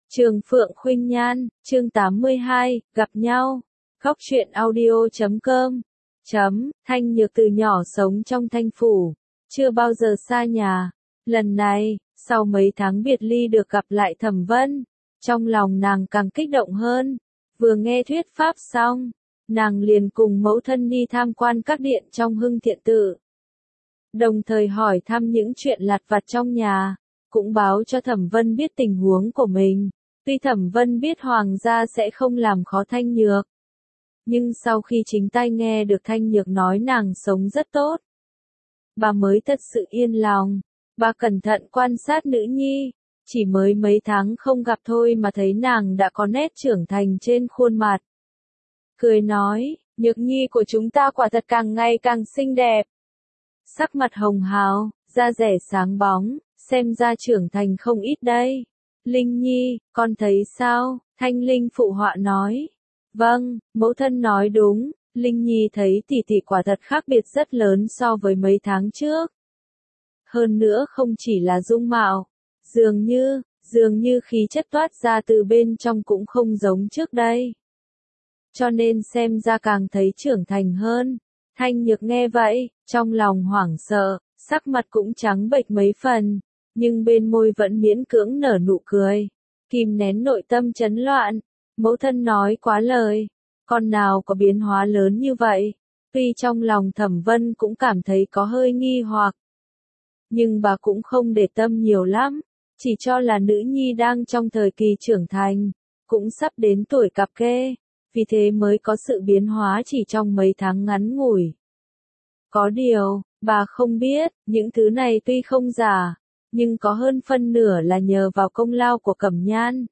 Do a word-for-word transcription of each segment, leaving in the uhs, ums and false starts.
Trường Phượng Khuynh Nhan, chương tám mươi hai, gặp nhau. Góc truyện audio chấm com. Chấm, Thanh Nhược từ nhỏ sống trong Thanh Phủ, chưa bao giờ xa nhà. Lần này, sau mấy tháng biệt ly được gặp lại Thẩm Vân, trong lòng nàng càng kích động hơn. Vừa nghe thuyết pháp xong, nàng liền cùng mẫu thân đi tham quan các điện trong Hưng Thiện Tự. Đồng thời hỏi thăm những chuyện lặt vặt trong nhà, cũng báo cho Thẩm Vân biết tình huống của mình. Tuy Thẩm Vân biết Hoàng gia sẽ không làm khó Thanh Nhược, nhưng sau khi chính tai nghe được Thanh Nhược nói nàng sống rất tốt, bà mới thật sự yên lòng. Bà cẩn thận quan sát nữ nhi, chỉ mới mấy tháng không gặp thôi mà thấy nàng đã có nét trưởng thành trên khuôn mặt. Cười nói, Nhược nhi của chúng ta quả thật càng ngày càng xinh đẹp. Sắc mặt hồng hào, da dẻ sáng bóng, xem ra trưởng thành không ít đây. Linh nhi, con thấy sao? Thanh Linh phụ họa nói. Vâng, mẫu thân nói đúng, Linh nhi thấy tỷ tỷ quả thật khác biệt rất lớn so với mấy tháng trước. Hơn nữa không chỉ là dung mạo, dường như, dường như khí chất toát ra từ bên trong cũng không giống trước đây. Cho nên xem ra càng thấy trưởng thành hơn. Thanh Nhược nghe vậy, trong lòng hoảng sợ, sắc mặt cũng trắng bệch mấy phần, nhưng bên môi vẫn miễn cưỡng nở nụ cười, kìm nén nội tâm chấn loạn. Mẫu thân nói quá lời, con nào có biến hóa lớn như vậy. Tuy trong lòng Thẩm Vân cũng cảm thấy có hơi nghi hoặc, nhưng bà cũng không để tâm nhiều lắm, chỉ cho là nữ nhi đang trong thời kỳ trưởng thành, cũng sắp đến tuổi cặp kê, vì thế mới có sự biến hóa chỉ trong mấy tháng ngắn ngủi. Có điều, bà không biết, những thứ này tuy không giả, nhưng có hơn phân nửa là nhờ vào công lao của Cẩm Nhan.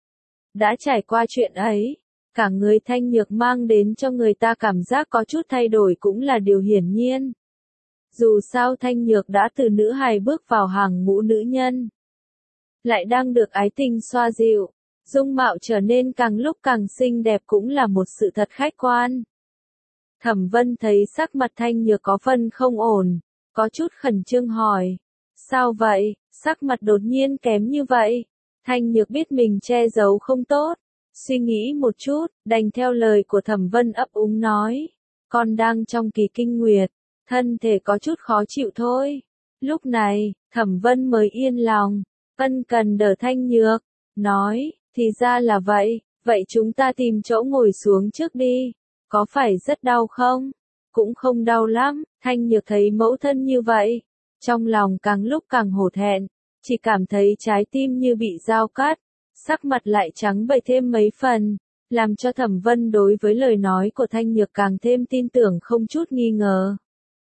Đã trải qua chuyện ấy, cả người Thanh Nhược mang đến cho người ta cảm giác có chút thay đổi cũng là điều hiển nhiên. Dù sao Thanh Nhược đã từ nữ hài bước vào hàng ngũ nữ nhân, lại đang được ái tình xoa dịu, dung mạo trở nên càng lúc càng xinh đẹp cũng là một sự thật khách quan. Thẩm Vân thấy sắc mặt Thanh Nhược có phần không ổn, có chút khẩn trương hỏi. Sao vậy, sắc mặt đột nhiên kém như vậy? Thanh Nhược biết mình che giấu không tốt, suy nghĩ một chút, đành theo lời của Thẩm Vân ấp úng nói. Con đang trong kỳ kinh nguyệt, thân thể có chút khó chịu thôi. Lúc này, Thẩm Vân mới yên lòng, ân cần đỡ Thanh Nhược, nói, thì ra là vậy, vậy chúng ta tìm chỗ ngồi xuống trước đi. Có phải rất đau không? Cũng không đau lắm. Thanh Nhược thấy mẫu thân như vậy, trong lòng càng lúc càng hổ thẹn, chỉ cảm thấy trái tim như bị dao cắt, sắc mặt lại trắng bệch thêm mấy phần, làm cho Thẩm Vân đối với lời nói của Thanh Nhược càng thêm tin tưởng không chút nghi ngờ.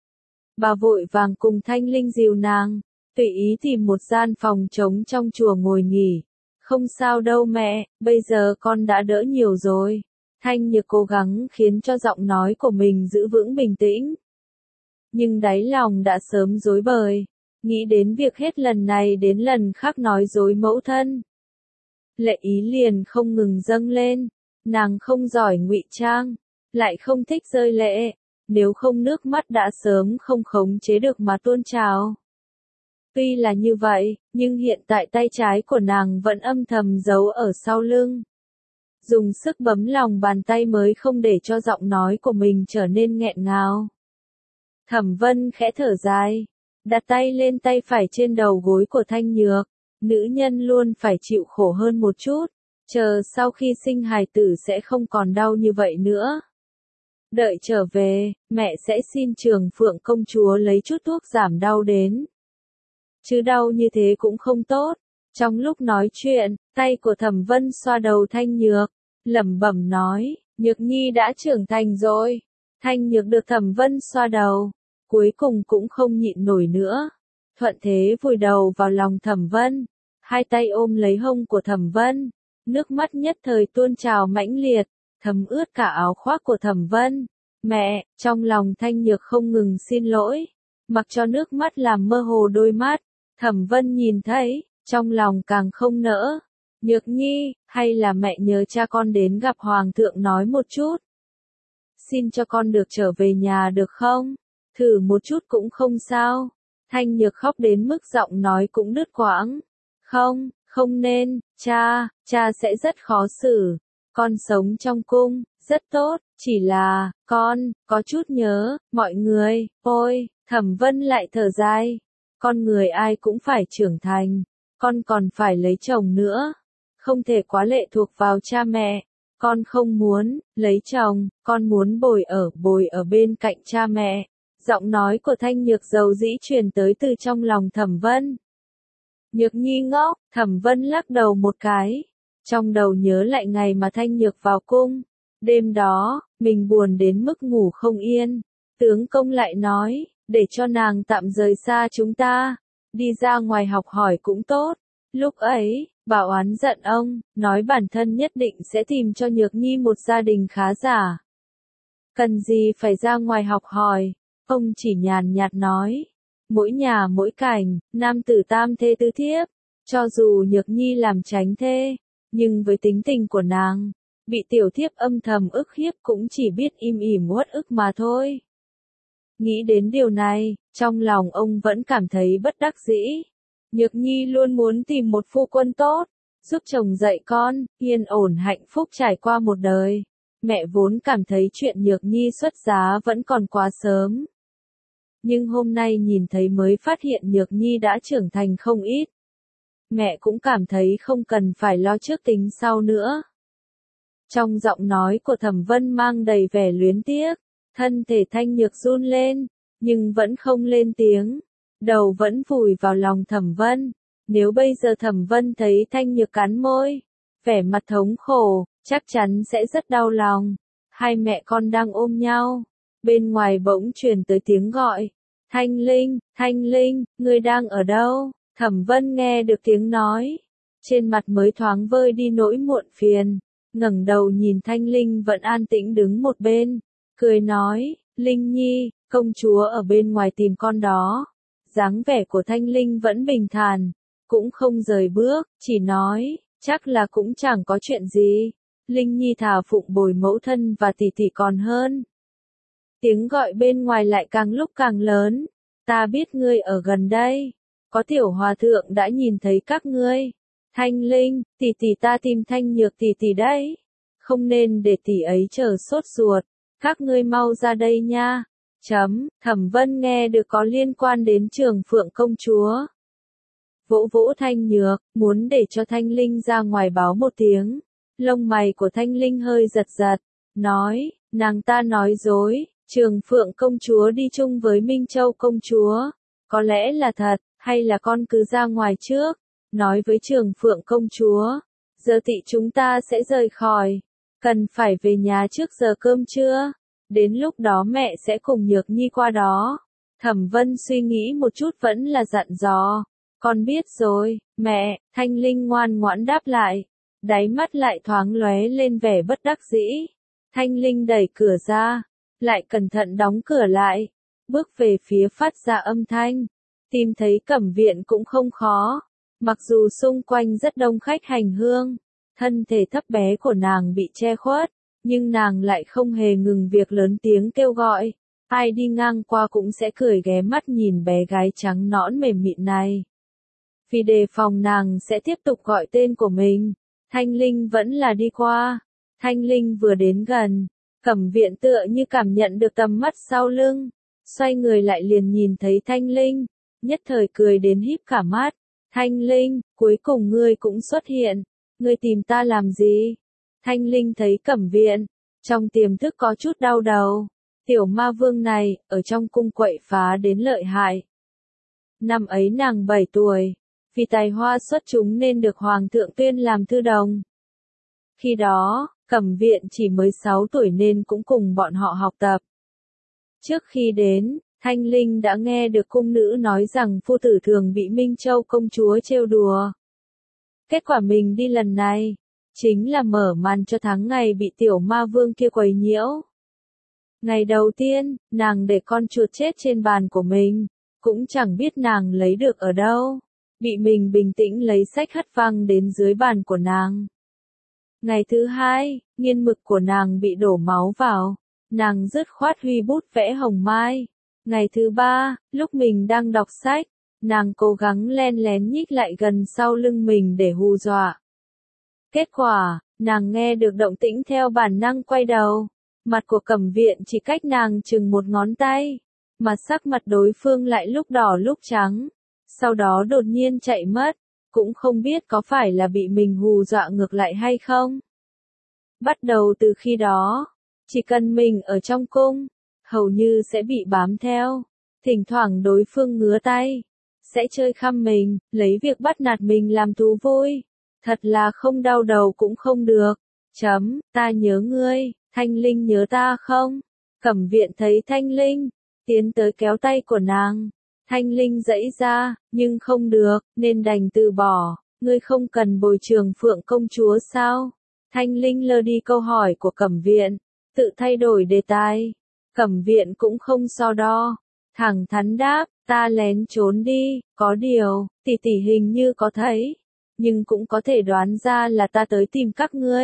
Bà vội vàng cùng Thanh Linh dìu nàng, tùy ý tìm một gian phòng trống trong chùa ngồi nghỉ. Không sao đâu mẹ, bây giờ con đã đỡ nhiều rồi. Thanh Nhược cố gắng khiến cho giọng nói của mình giữ vững bình tĩnh. Nhưng đáy lòng đã sớm rối bời, nghĩ đến việc hết lần này đến lần khác nói dối mẫu thân. Lệ ý liền không ngừng dâng lên, nàng không giỏi ngụy trang, lại không thích rơi lệ, nếu không nước mắt đã sớm không khống chế được mà tuôn trào. Tuy là như vậy, nhưng hiện tại tay trái của nàng vẫn âm thầm giấu ở sau lưng. Dùng sức bấm lòng bàn tay mới không để cho giọng nói của mình trở nên nghẹn ngào. Thẩm Vân khẽ thở dài, đặt tay lên tay phải trên đầu gối của Thanh Nhược. Nữ nhân luôn phải chịu khổ hơn một chút, chờ sau khi sinh hài tử sẽ không còn đau như vậy nữa. Đợi trở về, mẹ sẽ xin Trường Phượng công chúa lấy chút thuốc giảm đau đến. Chứ đau như thế cũng không tốt. Trong lúc nói chuyện, tay của Thẩm Vân xoa đầu Thanh Nhược, lẩm bẩm nói, Nhược nhi đã trưởng thành rồi. Thanh Nhược được Thẩm Vân xoa đầu, cuối cùng cũng không nhịn nổi nữa, thuận thế vùi đầu vào lòng Thẩm Vân, hai tay ôm lấy hông của Thẩm Vân, nước mắt nhất thời tuôn trào mãnh liệt, thấm ướt cả áo khoác của Thẩm Vân. Mẹ, trong lòng Thanh Nhược không ngừng xin lỗi, mặc cho nước mắt làm mơ hồ đôi mắt. Thẩm Vân nhìn thấy, trong lòng càng không nỡ. Nhược nhi, hay là mẹ nhờ cha con đến gặp Hoàng thượng nói một chút. Xin cho con được trở về nhà được không? Thử một chút cũng không sao. Thanh Nhược khóc đến mức giọng nói cũng đứt quãng. Không, Không nên, cha, cha sẽ rất khó xử. Con sống trong cung, rất tốt, chỉ là, con, có chút nhớ, mọi người, ôi, Thẩm Vân lại thở dài. Con người ai cũng phải trưởng thành, con còn phải lấy chồng nữa. Không thể quá lệ thuộc vào cha mẹ. Con không muốn lấy chồng, con muốn bồi ở bồi ở bên cạnh cha mẹ. Giọng nói của Thanh Nhược dầu dĩ truyền tới từ trong lòng Thẩm Vân. Nhược Nhi ngốc, Thẩm Vân lắc đầu một cái. Trong đầu nhớ lại ngày mà Thanh Nhược vào cung. Đêm đó, mình buồn đến mức ngủ không yên. Tướng công lại nói, để cho nàng tạm rời xa chúng ta. Đi ra ngoài học hỏi cũng tốt. Lúc ấy, Bảo oán giận ông, nói bản thân nhất định sẽ tìm cho Nhược Nhi một gia đình khá giả. Cần gì phải ra ngoài học hỏi, ông chỉ nhàn nhạt nói. Mỗi nhà mỗi cảnh, nam tử tam thê tứ thiếp. Cho dù Nhược Nhi làm tránh thê, nhưng với tính tình của nàng, bị tiểu thiếp âm thầm ức hiếp cũng chỉ biết im ỉm uất ức mà thôi. Nghĩ đến điều này, trong lòng ông vẫn cảm thấy bất đắc dĩ. Nhược Nhi luôn muốn tìm một phu quân tốt, giúp chồng dạy con, yên ổn hạnh phúc trải qua một đời. Mẹ vốn cảm thấy chuyện Nhược Nhi xuất giá vẫn còn quá sớm. Nhưng hôm nay nhìn thấy mới phát hiện Nhược Nhi đã trưởng thành không ít. Mẹ cũng cảm thấy không cần phải lo trước tính sau nữa. Trong giọng nói của Thẩm Vân mang đầy vẻ luyến tiếc, thân thể Thanh Nhược run lên, nhưng vẫn không lên tiếng. Đầu vẫn vùi vào lòng Thẩm Vân. Nếu bây giờ Thẩm Vân thấy Thanh Nhược cắn môi, vẻ mặt thống khổ, chắc chắn sẽ rất đau lòng. Hai mẹ con đang ôm nhau. Bên ngoài bỗng truyền tới tiếng gọi. Thanh Linh, Thanh Linh, ngươi đang ở đâu? Thẩm Vân nghe được tiếng nói. Trên mặt mới thoáng vơi đi nỗi muộn phiền. Ngẩng đầu nhìn Thanh Linh vẫn an tĩnh đứng một bên. Cười nói, Linh Nhi, công chúa ở bên ngoài tìm con đó. Dáng vẻ của Thanh Linh vẫn bình thản, cũng không rời bước, chỉ nói, chắc là cũng chẳng có chuyện gì. Linh Nhi thà phụng bồi mẫu thân và tỷ tỷ còn hơn. Tiếng gọi bên ngoài lại càng lúc càng lớn. Ta biết ngươi ở gần đây. Có tiểu hòa thượng đã nhìn thấy các ngươi. Thanh Linh, tỷ tỷ ta tìm Thanh Nhược tỷ tỷ đấy. Không nên để tỷ ấy chờ sốt ruột. Các ngươi mau ra đây nha. Chấm, Thẩm Vân nghe được có liên quan đến Trường Phượng công chúa. Vỗ vỗ Thanh Nhược, muốn để cho Thanh Linh ra ngoài báo một tiếng. Lông mày của Thanh Linh hơi giật giật, nói, nàng ta nói dối, Trường Phượng công chúa đi chung với Minh Châu công chúa. Có lẽ là thật, hay là con cứ ra ngoài trước, nói với Trường Phượng công chúa. Giờ tị chúng ta sẽ rời khỏi, cần phải về nhà trước giờ cơm trưa. Đến lúc đó mẹ sẽ cùng Nhược Nhi qua đó. Thẩm Vân suy nghĩ một chút vẫn là dặn dò. Con biết rồi, mẹ. Thanh Linh ngoan ngoãn đáp lại. Đáy mắt lại thoáng lóe lên vẻ bất đắc dĩ. Thanh Linh đẩy cửa ra, lại cẩn thận đóng cửa lại. Bước về phía phát ra âm thanh. Tìm thấy Cẩm Viện cũng không khó. Mặc dù xung quanh rất đông khách hành hương, thân thể thấp bé của nàng bị che khuất. Nhưng nàng lại không hề ngừng việc lớn tiếng kêu gọi. Ai đi ngang qua cũng sẽ cười ghé mắt nhìn bé gái trắng nõn mềm mịn này. Vì đề phòng nàng sẽ tiếp tục gọi tên của mình, Thanh Linh vẫn là đi qua. Thanh Linh vừa đến gần, Cẩm Viện tựa như cảm nhận được tầm mắt sau lưng. Xoay người lại liền nhìn thấy Thanh Linh, nhất thời cười đến híp cả mắt. Thanh Linh, cuối cùng ngươi cũng xuất hiện. Ngươi tìm ta làm gì? Thanh Linh thấy Cẩm Viện, trong tiềm thức có chút đau đầu. Tiểu ma vương này, ở trong cung quậy phá đến lợi hại. Năm ấy nàng bảy tuổi, vì tài hoa xuất chúng nên được Hoàng thượng tuyên làm thư đồng. Khi đó, Cẩm Viện chỉ mới sáu tuổi nên cũng cùng bọn họ học tập. Trước khi đến, Thanh Linh đã nghe được cung nữ nói rằng phu tử thường bị Minh Châu công chúa trêu đùa. Kết quả mình đi lần này, chính là mở màn cho tháng ngày bị tiểu ma vương kia quấy nhiễu. Ngày đầu tiên, nàng để con chuột chết trên bàn của mình, cũng chẳng biết nàng lấy được ở đâu. Bị mình bình tĩnh lấy sách hất văng đến dưới bàn của nàng. Ngày thứ hai, nghiên mực của nàng bị đổ máu vào. Nàng dứt khoát huy bút vẽ hồng mai. Ngày thứ ba, lúc mình đang đọc sách, nàng cố gắng len lén nhích lại gần sau lưng mình để hù dọa. Kết quả, nàng nghe được động tĩnh theo bản năng quay đầu. Mặt của Cẩm Viện chỉ cách nàng chừng một ngón tay, mà sắc mặt đối phương lại lúc đỏ lúc trắng, sau đó đột nhiên chạy mất, cũng không biết có phải là bị mình hù dọa ngược lại hay không. Bắt đầu từ khi đó, chỉ cần mình ở trong cung, hầu như sẽ bị bám theo, thỉnh thoảng đối phương ngứa tay, sẽ chơi khăm mình, lấy việc bắt nạt mình làm thú vui, thật là không đau đầu cũng không được. Chấm, ta nhớ ngươi. Thanh Linh nhớ ta không? Cẩm Viện thấy Thanh Linh, tiến tới kéo tay của nàng. Thanh Linh giãy ra, nhưng không được, nên đành từ bỏ. Ngươi không cần bồi Trường Phượng công chúa sao? Thanh Linh lơ đi câu hỏi của Cẩm Viện, tự thay đổi đề tài. Cẩm Viện cũng không so đo, thẳng thắn đáp, ta lén trốn đi, có điều, tỷ tỷ hình như có thấy, nhưng cũng có thể đoán ra là ta tới tìm các ngươi.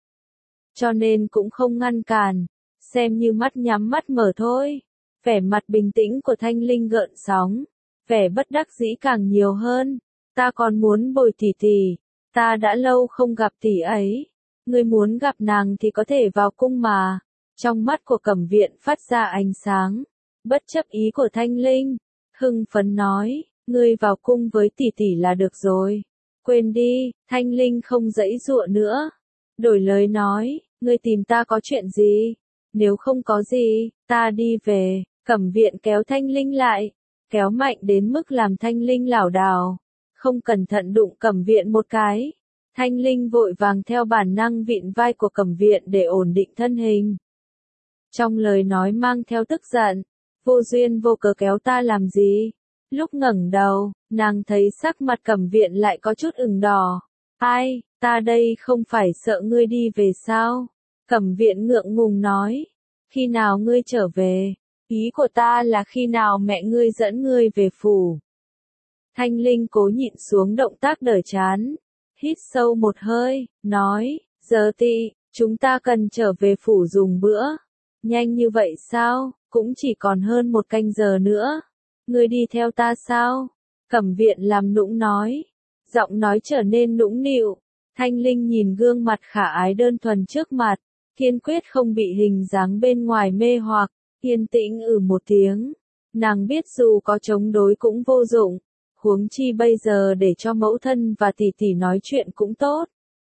Cho nên cũng không ngăn cản, xem như mắt nhắm mắt mở thôi. Vẻ mặt bình tĩnh của Thanh Linh gợn sóng, vẻ bất đắc dĩ càng nhiều hơn. Ta còn muốn bồi tỷ tỷ, ta đã lâu không gặp tỷ ấy. Ngươi muốn gặp nàng thì có thể vào cung mà. Trong mắt của Cẩm Viện phát ra ánh sáng, bất chấp ý của Thanh Linh, hưng phấn nói, ngươi vào cung với tỷ tỷ là được rồi. Quên đi, Thanh Linh không giãy giụa nữa. Đổi lời nói, ngươi tìm ta có chuyện gì? Nếu không có gì, ta đi về. Cẩm Viện kéo Thanh Linh lại, kéo mạnh đến mức làm Thanh Linh lảo đảo, không cẩn thận đụng Cẩm Viện một cái. Thanh Linh vội vàng theo bản năng vịn vai của Cẩm Viện để ổn định thân hình. Trong lời nói mang theo tức giận, vô duyên vô cớ kéo ta làm gì? Lúc ngẩng đầu, nàng thấy sắc mặt Cẩm Viện lại có chút ửng đỏ. Ai, ta đây không phải sợ ngươi đi về sao? Cẩm Viện ngượng ngùng nói. Khi nào ngươi trở về? Ý của ta là khi nào mẹ ngươi dẫn ngươi về phủ. Thanh Linh cố nhịn xuống động tác đỡ chán, hít sâu một hơi, nói, giờ thì, chúng ta cần trở về phủ dùng bữa. Nhanh như vậy sao? Cũng chỉ còn hơn một canh giờ nữa. Ngươi đi theo ta sao? Cẩm Viện làm nũng nói. Giọng nói trở nên nũng nịu. Thanh Linh nhìn gương mặt khả ái đơn thuần trước mặt, kiên quyết không bị hình dáng bên ngoài mê hoặc, yên tĩnh ừ một tiếng. Nàng biết dù có chống đối cũng vô dụng, huống chi bây giờ để cho mẫu thân và tỷ tỷ nói chuyện cũng tốt.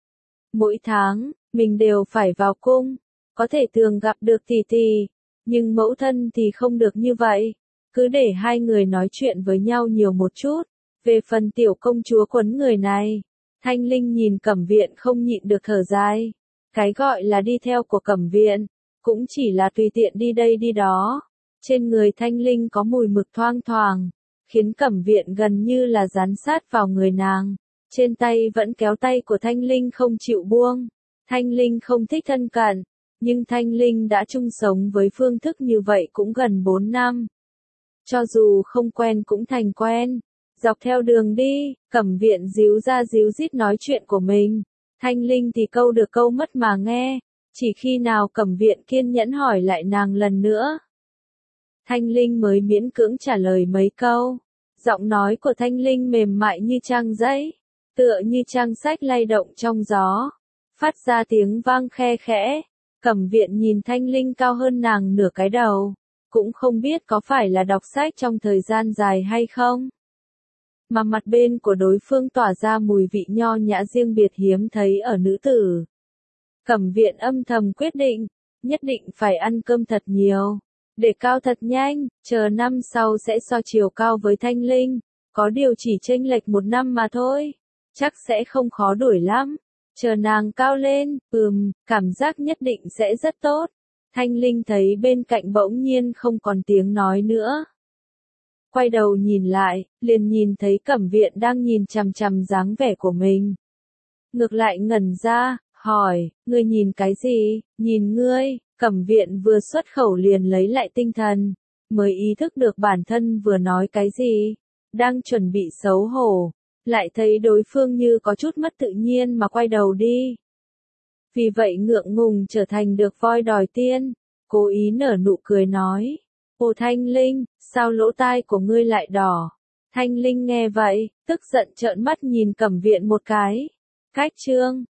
Mỗi tháng, mình đều phải vào cung, có thể thường gặp được tỷ tỷ, nhưng mẫu thân thì không được như vậy. Cứ để hai người nói chuyện với nhau nhiều một chút. Về phần tiểu công chúa quấn người này, Thanh Linh nhìn Cẩm Viện không nhịn được thở dài. Cái gọi là đi theo của Cẩm Viện, cũng chỉ là tùy tiện đi đây đi đó. Trên người Thanh Linh có mùi mực thoang thoảng, khiến Cẩm Viện gần như là dán sát vào người nàng. Trên tay vẫn kéo tay của Thanh Linh không chịu buông. Thanh Linh không thích thân cận, nhưng Thanh Linh đã chung sống với phương thức như vậy cũng gần bốn năm. Cho dù không quen cũng thành quen. Dọc theo đường đi, Cẩm Viện díu ra díu dít nói chuyện của mình. Thanh Linh thì câu được câu mất mà nghe. Chỉ khi nào Cẩm Viện kiên nhẫn hỏi lại nàng lần nữa, Thanh Linh mới miễn cưỡng trả lời mấy câu. Giọng nói của Thanh Linh mềm mại như trang giấy, tựa như trang sách lay động trong gió, phát ra tiếng vang khe khẽ. Cẩm Viện nhìn Thanh Linh cao hơn nàng nửa cái đầu, cũng không biết có phải là đọc sách trong thời gian dài hay không, mà mặt bên của đối phương tỏa ra mùi vị nho nhã riêng biệt hiếm thấy ở nữ tử. Cẩm Viện âm thầm quyết định, nhất định phải ăn cơm thật nhiều, để cao thật nhanh, chờ năm sau sẽ so chiều cao với Thanh Linh, có điều chỉ chênh lệch một năm mà thôi, chắc sẽ không khó đuổi lắm. Chờ nàng cao lên, ừm, cảm giác nhất định sẽ rất tốt. Thanh Linh thấy bên cạnh bỗng nhiên không còn tiếng nói nữa. Quay đầu nhìn lại, liền nhìn thấy Cẩm Viện đang nhìn chằm chằm dáng vẻ của mình. Ngược lại ngẩn ra, hỏi, ngươi nhìn cái gì? Nhìn ngươi. Cẩm Viện vừa xuất khẩu liền lấy lại tinh thần, mới ý thức được bản thân vừa nói cái gì. Đang chuẩn bị xấu hổ, lại thấy đối phương như có chút mất tự nhiên mà quay đầu đi. Vì vậy ngượng ngùng trở thành được voi đòi tiên, cố ý nở nụ cười nói, Ô Thanh Linh, sao lỗ tai của ngươi lại đỏ? Thanh Linh nghe vậy, tức giận trợn mắt nhìn Cẩm Viện một cái. Cách chương